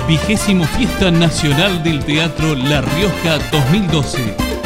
20ª Fiesta Nacional del Teatro La Rioja 2012.